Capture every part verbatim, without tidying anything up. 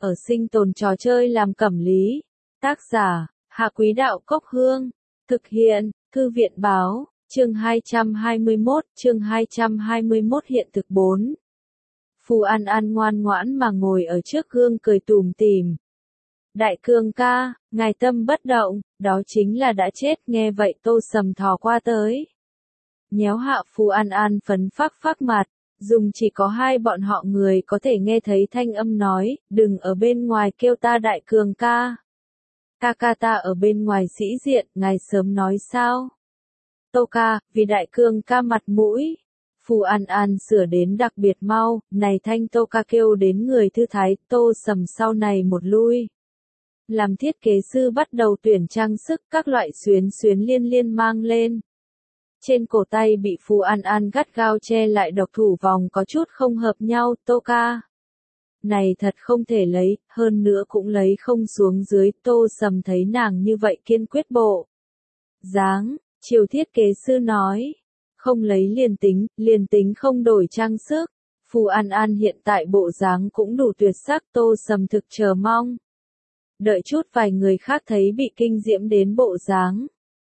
ở sinh tồn trò chơi làm cẩm lý. Tác giả, Hạ Quý Đạo Cốc Hương. Thực hiện, Thư viện Báo, chương hai trăm hai mươi mốt, chương hai trăm hai mươi mốt hiện thực bốn. Phù An An ngoan ngoãn mà ngồi ở trước gương cười tủm tỉm. Đại Cương ca, ngài tâm bất động, đó chính là đã chết, nghe vậy Tô Sầm thò qua tới. Nhéo hạ Phù An An phấn phắc phắc mặt, dùng chỉ có hai bọn họ người có thể nghe thấy thanh âm nói, đừng ở bên ngoài kêu ta Đại Cường ca. Ca ca ta ở bên ngoài sĩ diện, ngài sớm nói sao? Tô ca, vì Đại Cương ca mặt mũi. Phù An An sửa đến đặc biệt mau, này thanh Tô ca kêu đến người thư thái, Tô Sầm sau này một lui. Làm thiết kế sư bắt đầu tuyển trang sức các loại xuyến xuyến liên liên mang lên. Trên cổ tay bị Phù An An gắt gao che lại độc thủ vòng có chút không hợp nhau, Tô ca. Này thật không thể lấy, hơn nữa cũng lấy không xuống dưới, Tô Sầm thấy nàng như vậy kiên quyết bộ. Dáng, chiều thiết kế sư nói, không lấy liền tính, liền tính không đổi trang sức. Phù An An hiện tại bộ dáng cũng đủ tuyệt sắc, Tô Sầm thực chờ mong. Đợi chút vài người khác thấy bị kinh diễm đến bộ dáng.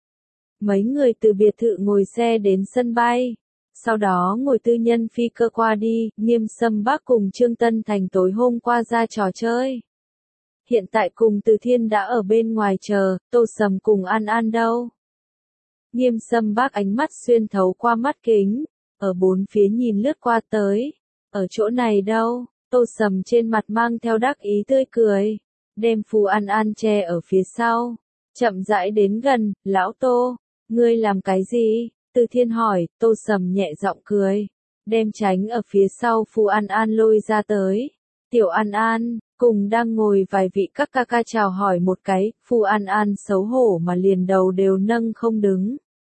Mấy người từ biệt thự ngồi xe đến sân bay. Sau đó ngồi tư nhân phi cơ qua đi, Nghiêm Sâm Bác cùng Trương Tân Thành tối hôm qua ra trò chơi. Hiện tại cùng Từ Thiên đã ở bên ngoài chờ, Tô Sầm cùng An An đâu. Nghiêm Sâm Bác ánh mắt xuyên thấu qua mắt kính, ở bốn phía nhìn lướt qua tới. Ở chỗ này đâu, Tô Sầm trên mặt mang theo đắc ý tươi cười, đem Phù An An che ở phía sau. Chậm rãi đến gần, lão Tô, ngươi làm cái gì? Từ Thiên hỏi, Tô Sầm nhẹ giọng cười, đem tránh ở phía sau Phù An An lôi ra tới. Tiểu An An, cùng đang ngồi vài vị các ca ca chào hỏi một cái, Phù An An xấu hổ mà liền đầu đều nâng không đứng.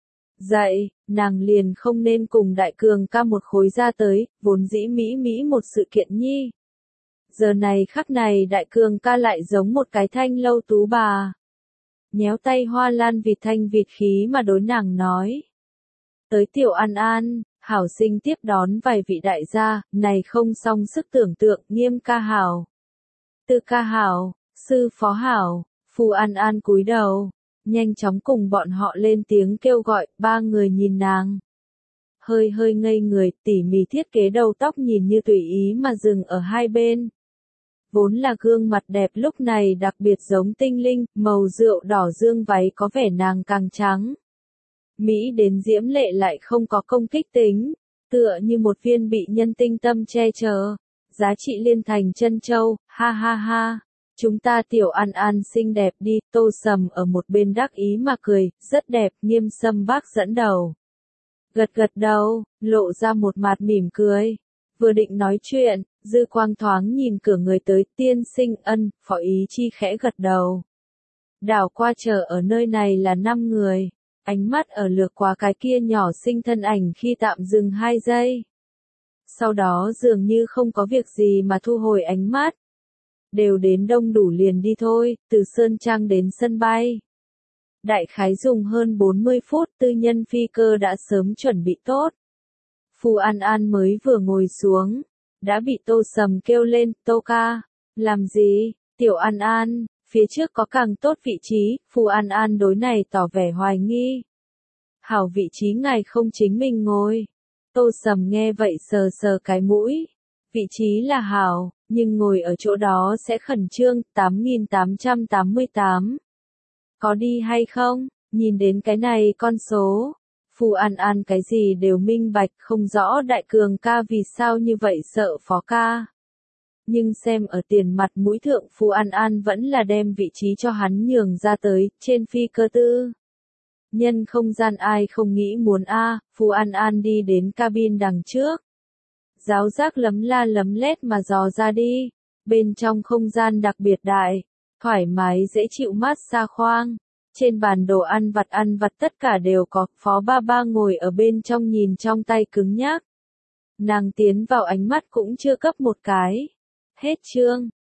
Dậy, nàng liền không nên cùng Đại Cường ca một khối ra tới, vốn dĩ mỹ mỹ một sự kiện nhi. Giờ này khắc này Đại Cường ca lại giống một cái thanh lâu tú bà. Nhéo tay hoa lan vịt thanh vịt khí mà đối nàng nói. Tới Tiểu An An, hảo sinh tiếp đón vài vị đại gia, này không song sức tưởng tượng, Nghiêm ca hảo. Tư ca hảo, sư phó hảo, Phù An An cúi đầu, nhanh chóng cùng bọn họ lên tiếng kêu gọi, ba người nhìn nàng. Hơi hơi ngây người, tỉ mỉ thiết kế đầu tóc nhìn như tùy ý mà dừng ở hai bên. Vốn là gương mặt đẹp lúc này đặc biệt giống tinh linh, màu rượu đỏ dương váy có vẻ nàng càng trắng. Mỹ đến diễm lệ lại không có công kích tính, tựa như một viên bị nhân tinh tâm che chở, giá trị liên thành chân châu, ha ha ha. Chúng ta Tiểu An An xinh đẹp đi, Tô Sầm ở một bên đắc ý mà cười, rất đẹp, Nghiêm Sâm Bác dẫn đầu. Gật gật đầu, lộ ra một mặt mỉm cười. Vừa định nói chuyện, dư quang thoáng nhìn cửa người tới, tiên sinh ân, phó ý chi khẽ gật đầu. Đảo qua chờ ở nơi này là năm người, ánh mắt ở lược qua cái kia nhỏ xinh thân ảnh khi tạm dừng hai giây. Sau đó dường như không có việc gì mà thu hồi ánh mắt. Đều đến đông đủ liền đi thôi, từ Sơn Trang đến sân bay. Đại khái dùng hơn bốn mươi phút, tư nhân phi cơ đã sớm chuẩn bị tốt. Phù An An mới vừa ngồi xuống, đã bị Tô Sầm kêu lên, Tô ca, làm gì, Tiểu An An, phía trước có càng tốt vị trí, Phù An An đối này tỏ vẻ hoài nghi. Hảo vị trí ngài không chính mình ngồi. Tô Sầm nghe vậy sờ sờ cái mũi. Vị trí là hảo, nhưng ngồi ở chỗ đó sẽ khẩn trương, tám nghìn tám trăm tám mươi tám. Có đi hay không? Nhìn đến cái này con số. Phù An An cái gì đều minh bạch, không rõ Đại Cường ca vì sao như vậy sợ phó ca. Nhưng xem ở tiền mặt mũi thượng, Phù An An vẫn là đem vị trí cho hắn nhường ra tới, trên phi cơ tư. Nhân không gian ai không nghĩ muốn a, à, Phù An An đi đến cabin đằng trước. Giáo giác lấm la lấm lét mà dò ra đi, bên trong không gian đặc biệt đại, thoải mái dễ chịu mát xa khoang. Trên bàn đồ ăn vặt ăn vặt tất cả đều có, Phó Ba Ba ngồi ở bên trong nhìn trong tay cứng nhắc. Nàng tiến vào ánh mắt cũng chưa cấp một cái. Hết chương.